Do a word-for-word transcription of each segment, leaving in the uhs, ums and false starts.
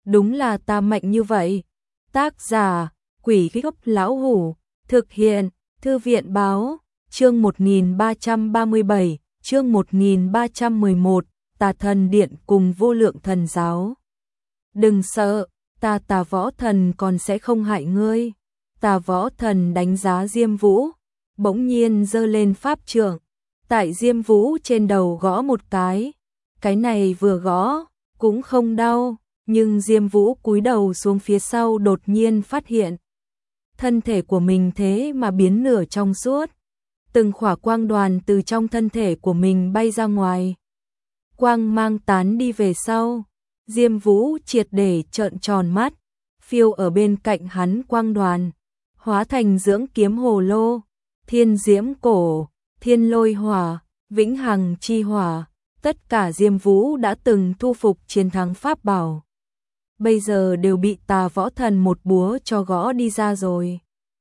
đúng là ta mạnh như vậy. Tác giả, Quỷ Gốc Lão Hủ, thực hiện, Thư viện Báo, chương một nghìn ba trăm ba mươi bảy, chương một nghìn ba trăm mười một, Tà Thần Điện cùng Vô Lượng Thần Giáo. Đừng sợ, ta Tà Võ Thần còn sẽ không hại ngươi. Tà Võ Thần đánh giá Diêm Vũ, bỗng nhiên giơ lên pháp trượng, tại Diêm Vũ trên đầu gõ một cái. Cái này vừa gõ, cũng không đau, nhưng Diêm Vũ cúi đầu xuống phía sau đột nhiên phát hiện. Thân thể của mình thế mà biến nửa trong suốt. Từng khỏa quang đoàn từ trong thân thể của mình bay ra ngoài. Quang mang tán đi về sau. Diêm Vũ triệt để trợn tròn mắt. Phiêu ở bên cạnh hắn quang đoàn. Hóa thành dưỡng kiếm hồ lô. Thiên diễm cổ, thiên lôi hỏa, vĩnh hằng chi hỏa. Tất cả Diêm Vũ đã từng thu phục chiến thắng pháp bảo. Bây giờ đều bị Tà Võ Thần một búa cho gõ đi ra rồi.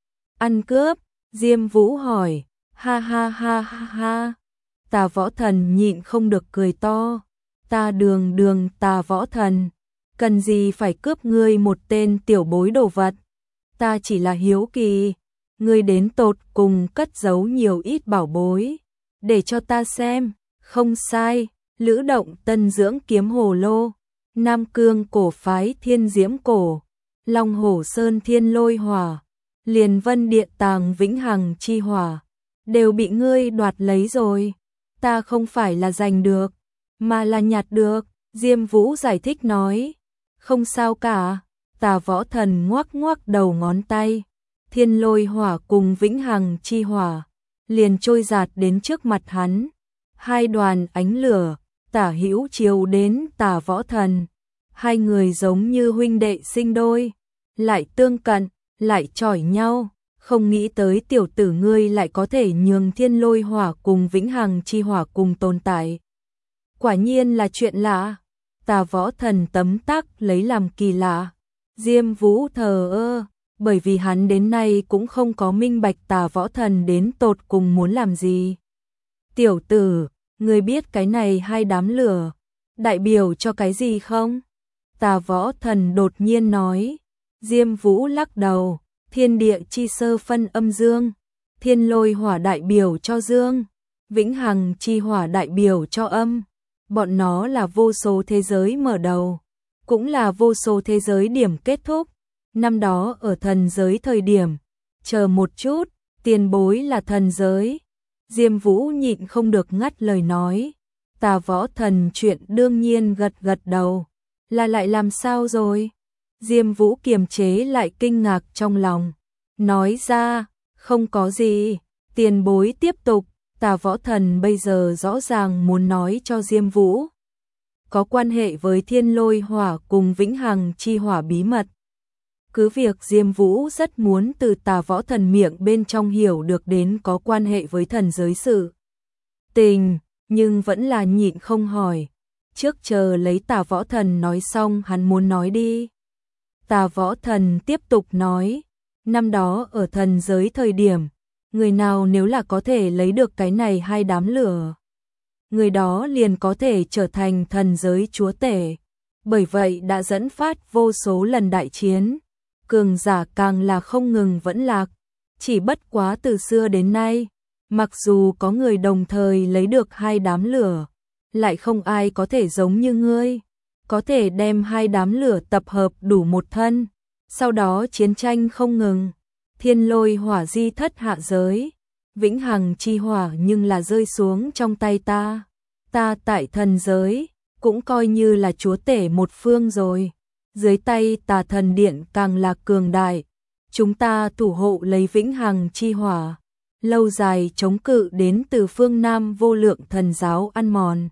Ăn cướp, Diêm Vũ hỏi, ha ha ha ha ha. Tà Võ Thần nhịn không được cười to. Ta đường đường Tà Võ Thần, cần gì phải cướp ngươi một tên tiểu bối đồ vật. Ta chỉ là hiếu kỳ, ngươi đến tột cùng cất giấu nhiều ít bảo bối, để cho ta xem. Không sai, Lữ Động Tân dưỡng kiếm hồ lô, Nam Cương cổ phái thiên diễm cổ, Long Hổ Sơn thiên lôi hỏa, Liền Vân Điện tàng vĩnh hằng chi hỏa, đều bị ngươi đoạt lấy rồi. Ta không phải là giành được, mà là nhặt được. Diêm Vũ giải thích nói. Không sao cả. Tà Võ Thần ngoắc ngoắc đầu ngón tay. Thiên lôi hỏa cùng vĩnh hằng chi hỏa liền trôi giạt đến trước mặt hắn. Hai đoàn ánh lửa tả hữu chiếu đến Tà Võ Thần. Hai người giống như huynh đệ sinh đôi, lại tương cận, lại chỏi nhau. Không nghĩ tới tiểu tử ngươi lại có thể nhường thiên lôi hỏa cùng vĩnh hằng chi hỏa cùng tồn tại. Quả nhiên là chuyện lạ. Tà Võ Thần tấm tắc lấy làm kỳ lạ. Diêm Vũ thờ ơ, bởi vì hắn đến nay cũng không có minh bạch Tà Võ Thần đến tột cùng muốn làm gì. Tiểu tử, ngươi biết cái này hai đám lửa đại biểu cho cái gì không? Tà Võ Thần đột nhiên nói. Diêm Vũ lắc đầu. Thiên địa chi sơ phân âm dương, thiên lôi hỏa đại biểu cho dương, vĩnh hằng chi hỏa đại biểu cho âm. Bọn nó là vô số thế giới mở đầu, cũng là vô số thế giới điểm kết thúc. Năm đó ở thần giới thời điểm, chờ một chút, tiền bối là thần giới. Diêm Vũ nhịn không được ngắt lời nói. Tà Võ Thần chuyện đương nhiên gật gật đầu. Là lại làm sao rồi? Diêm Vũ kiềm chế lại kinh ngạc trong lòng, nói ra, không có gì. Tiền bối tiếp tục. Tà Võ Thần bây giờ rõ ràng muốn nói cho Diêm Vũ có quan hệ với thiên lôi hỏa cùng vĩnh hằng chi hỏa bí mật. Cứ việc Diêm Vũ rất muốn từ Tà Võ Thần miệng bên trong hiểu được đến có quan hệ với thần giới sự tình, nhưng vẫn là nhịn không hỏi. Trước chờ lấy Tà Võ Thần nói xong hắn muốn nói đi. Tà Võ Thần tiếp tục nói, năm đó ở thần giới thời điểm, người nào nếu là có thể lấy được cái này hai đám lửa, người đó liền có thể trở thành thần giới chúa tể. Bởi vậy đã dẫn phát vô số lần đại chiến, cường giả càng là không ngừng vẫn lạc. Chỉ bất quá từ xưa đến nay, mặc dù có người đồng thời lấy được hai đám lửa, lại không ai có thể giống như ngươi, có thể đem hai đám lửa tập hợp đủ một thân. Sau đó chiến tranh không ngừng, thiên lôi hỏa di thất hạ giới, vĩnh hằng chi hỏa nhưng là rơi xuống trong tay ta. Ta tại thần giới, cũng coi như là chúa tể một phương rồi. Dưới tay Tà Thần Điện càng là cường đại. Chúng ta thủ hộ lấy vĩnh hằng chi hỏa, lâu dài chống cự đến từ phương Nam vô lượng thần giáo ăn mòn.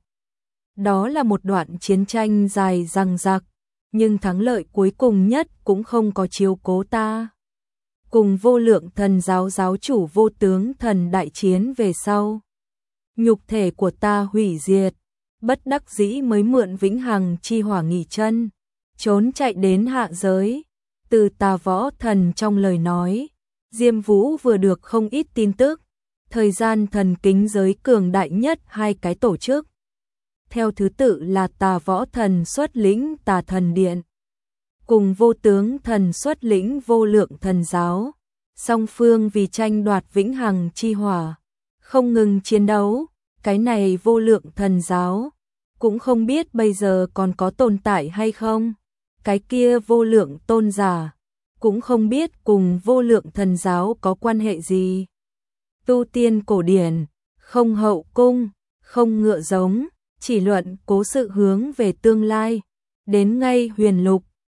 Đó là một đoạn chiến tranh dài dằng dặc, nhưng thắng lợi cuối cùng nhất cũng không có chiếu cố ta. Cùng vô lượng thần giáo giáo chủ vô tướng thần đại chiến về sau, nhục thể của ta hủy diệt, bất đắc dĩ mới mượn vĩnh hằng chi hỏa nghỉ chân, trốn chạy đến hạ giới. Từ Tà Võ Thần trong lời nói, Diêm Vũ vừa được không ít tin tức. Thời gian thần kính giới cường đại nhất hai cái tổ chức, theo thứ tự là Tà Võ Thần xuất lĩnh Tà Thần Điện, cùng vô tướng thần xuất lĩnh vô lượng thần giáo. Song phương vì tranh đoạt vĩnh hằng chi hỏa, không ngừng chiến đấu, cái này vô lượng thần giáo, cũng không biết bây giờ còn có tồn tại hay không. Cái kia vô lượng tôn giả, cũng không biết cùng vô lượng thần giáo có quan hệ gì. Tu tiên cổ điển, không hậu cung, không ngựa giống, chỉ luận cố sự hướng về tương lai. Đến ngay huyền lục,